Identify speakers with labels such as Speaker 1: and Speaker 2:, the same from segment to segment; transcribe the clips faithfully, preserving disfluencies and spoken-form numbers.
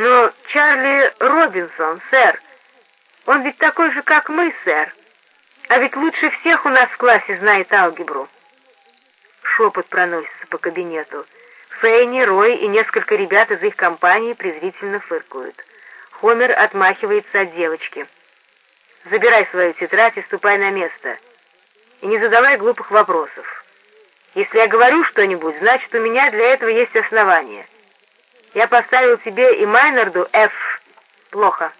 Speaker 1: Но Чарли Робинсон, сэр, он ведь такой же, как мы, сэр. А ведь лучше всех у нас в классе знает алгебру. Шепот проносится по кабинету. Фейни, Рой и несколько ребят из их компании презрительно фыркают. Хомер отмахивается от девочки. «Забирай свою тетрадь и ступай на место. И не задавай глупых вопросов. Если я говорю что-нибудь, значит, у меня для этого есть основания. Я поставил тебе и Майнарду F. Плохо».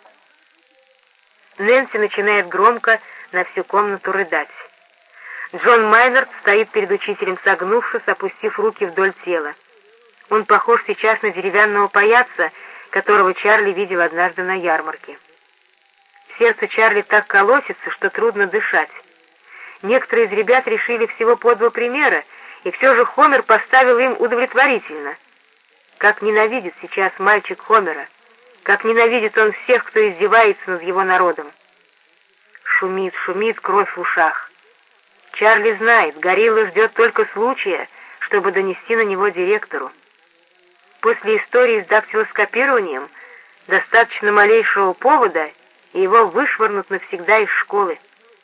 Speaker 1: Нэнси начинает громко на всю комнату рыдать. Джон Майнард стоит перед учителем, согнувшись, опустив руки вдоль тела. Он похож сейчас на деревянного паяца, которого Чарли видел однажды на ярмарке. Сердце Чарли так колотится, что трудно дышать. Некоторые из ребят решили всего по два примера, и все же Хомер поставил им удовлетворительно. Как ненавидит сейчас мальчик Хомера, как ненавидит он всех, кто издевается над его народом. Шумит, шумит кровь в ушах. Чарли знает, Горилла ждет только случая, чтобы донести на него директору. После истории с дактилоскопированием достаточно малейшего повода, и его вышвырнут навсегда из школы.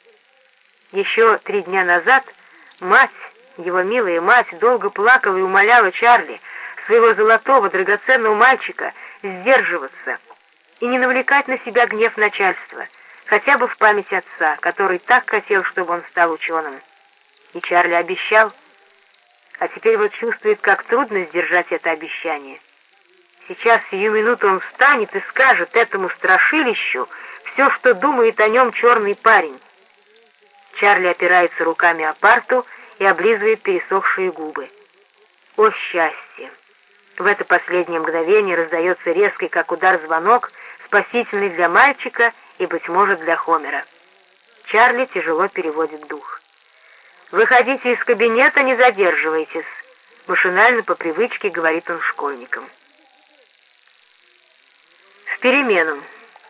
Speaker 1: Еще три дня назад мать, его милая мать, долго плакала и умоляла Чарли, своего золотого драгоценного мальчика, сдерживаться и не навлекать на себя гнев начальства, хотя бы в память отца, который так хотел, чтобы он стал ученым. И Чарли обещал, а теперь вот чувствует, как трудно сдержать это обещание. Сейчас, сию минуту, он встанет и скажет этому страшилищу все, что думает о нем черный парень. Чарли опирается руками о парту и облизывает пересохшие губы. О, счастье! В это последнее мгновение раздается резкий, как удар, звонок, спасительный для мальчика и, быть может, для Хомера. Чарли тяжело переводит дух. «Выходите из кабинета, не задерживайтесь», — машинально по привычке говорит он школьникам. В перемену.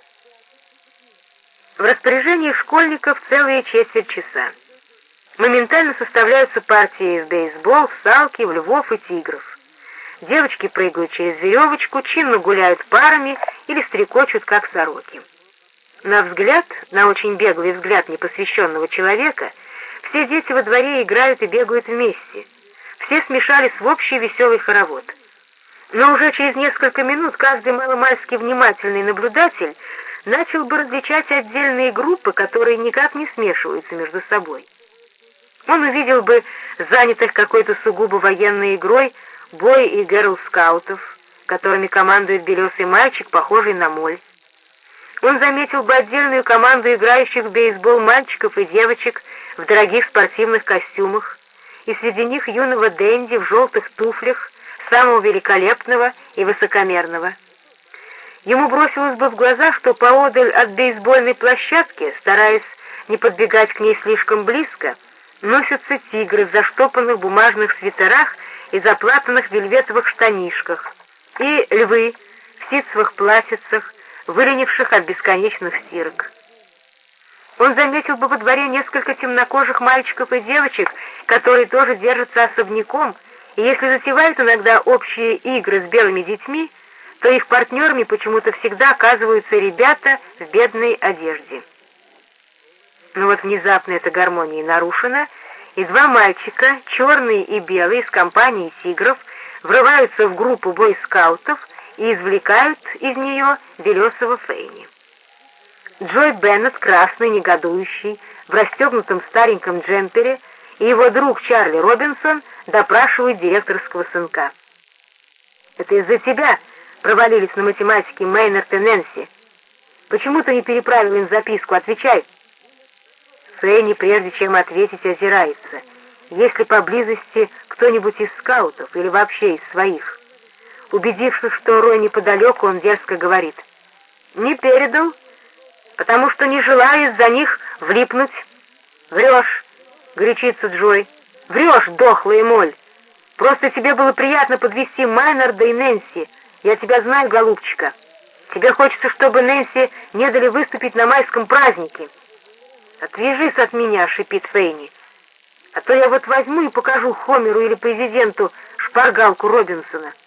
Speaker 1: В распоряжении школьников целые четверть часа. Моментально составляются партии в бейсбол, в салки, в львов и тигров. Девочки прыгают через веревочку, чинно гуляют парами или стрекочут, как сороки. На взгляд, на очень беглый взгляд непосвященного человека, все дети во дворе играют и бегают вместе. Все смешались в общий веселый хоровод. Но уже через несколько минут каждый маломальски внимательный наблюдатель начал бы различать отдельные группы, которые никак не смешиваются между собой. Он увидел бы занятых какой-то сугубо военной игрой бой и герл-скаутов, которыми командует белесый мальчик, похожий на моль. Он заметил бы отдельную команду играющих в бейсбол мальчиков и девочек в дорогих спортивных костюмах, и среди них юного денди в желтых туфлях, самого великолепного и высокомерного. Ему бросилось бы в глаза, что поодаль от бейсбольной площадки, стараясь не подбегать к ней слишком близко, носятся тигры в заштопанных бумажных свитерах и заплатанных вельветовых штанишках, и львы в ситцевых платьицах, выленивших от бесконечных стирок. Он заметил бы во дворе несколько темнокожих мальчиков и девочек, которые тоже держатся особняком, и если затевают иногда общие игры с белыми детьми, то их партнерами почему-то всегда оказываются ребята в бедной одежде. Но вот внезапно эта гармония нарушена, и два мальчика, черный и белый, из компании тигров, врываются в группу бойскаутов и извлекают из нее белесого Фейни. Джой Беннет, красный, негодующий, в расстегнутом стареньком джемпере, и его друг Чарли Робинсон допрашивают директорского сынка. «Это из-за тебя провалились на математике Мейнард и Нэнси. Почему ты не переправил им записку? Отвечай!» Фейни, прежде чем ответить, озирается. Есть ли поблизости кто-нибудь из скаутов или вообще из своих? Убедившись, что Рой неподалеку, он дерзко говорит: «Не передал, потому что не желаю из-за них влипнуть». «Врешь!» — горячится Джой. «Врешь, дохлая моль! Просто тебе было приятно подвести Майнарда и Нэнси. Я тебя знаю, голубчика. Тебе хочется, чтобы Нэнси не дали выступить на майском празднике». «Отвяжись от меня!» — шипит Фейни. «А то я вот возьму и покажу Хомеру или президенту шпаргалку Робинсона».